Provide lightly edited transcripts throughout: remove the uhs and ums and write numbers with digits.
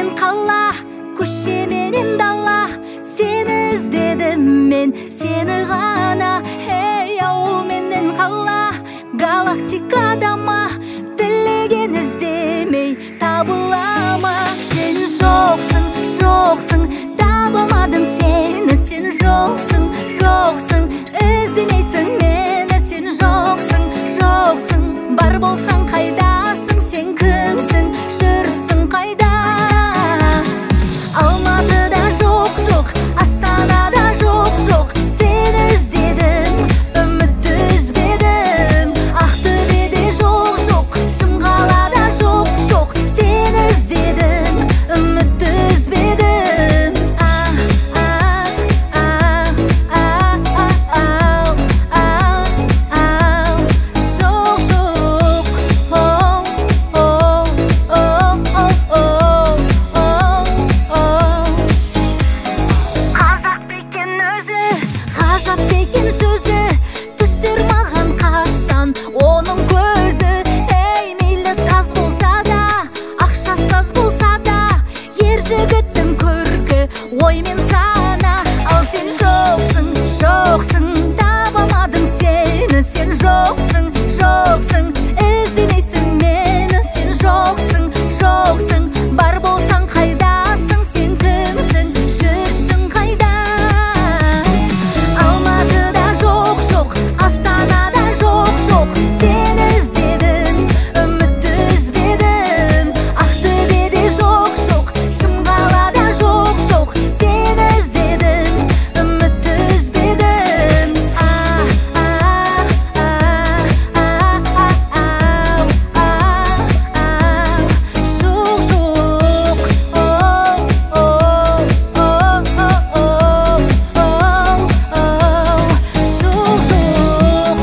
менен кала, көше менен дала, сени издедим мен, сени гана. Эй, ауыл менен кала, галактикадама, дилеген издемей табылама. Сен жоксуң, жоксуң, табылмадым сени. Сен жоксуң, жоксуң, издемейсиң мени. Сен жоксуң, жоксуң, бар болсаң кайдасың? Сен кимсиң, жүрсүң кайда? Алматыда жок жок, Астанада жок жок, сени издедим, үмүттү үзбедим. Актөбедө жок жок, Шымкалада жок жок, сени издедим, үмүттү үзбедим. Оның көзі, эй, мейлі таз болса да, ақшасыз болса да, ер жігіттің көркі, ой мен сана. Ал сен жоқсың, жоқсың, табамадың сені. Сен жоқсың, жоқсың, іздемейсің мені. Сен жоқсың, жоқсың, бар болсаң қайдасың? Сен кімсің, жүрсің қайда? Алматыда жоқ жоқ, Астанада жоқ жоқ, сені издедим, үмүттү үзбедим. Актөбедө жок жок, Шымкалада жок жок, сени издедим, үмүттү үзбедим. Жок жок, жок жок.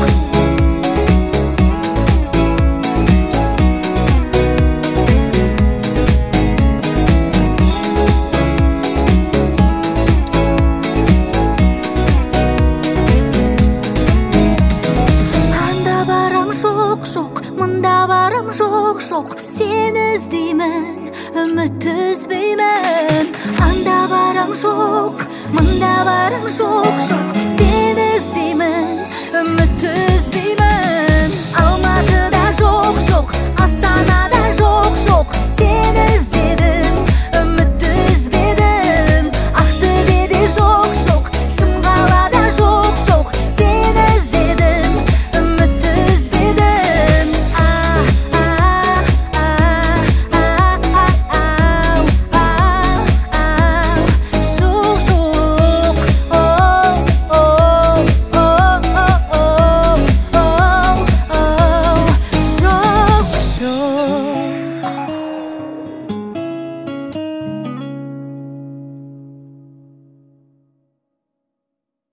Анда барам жок жок, мында барам жок жок, сени издеймин, үмүттү үзбеймин. Анда барам жок, мында барам жок жок,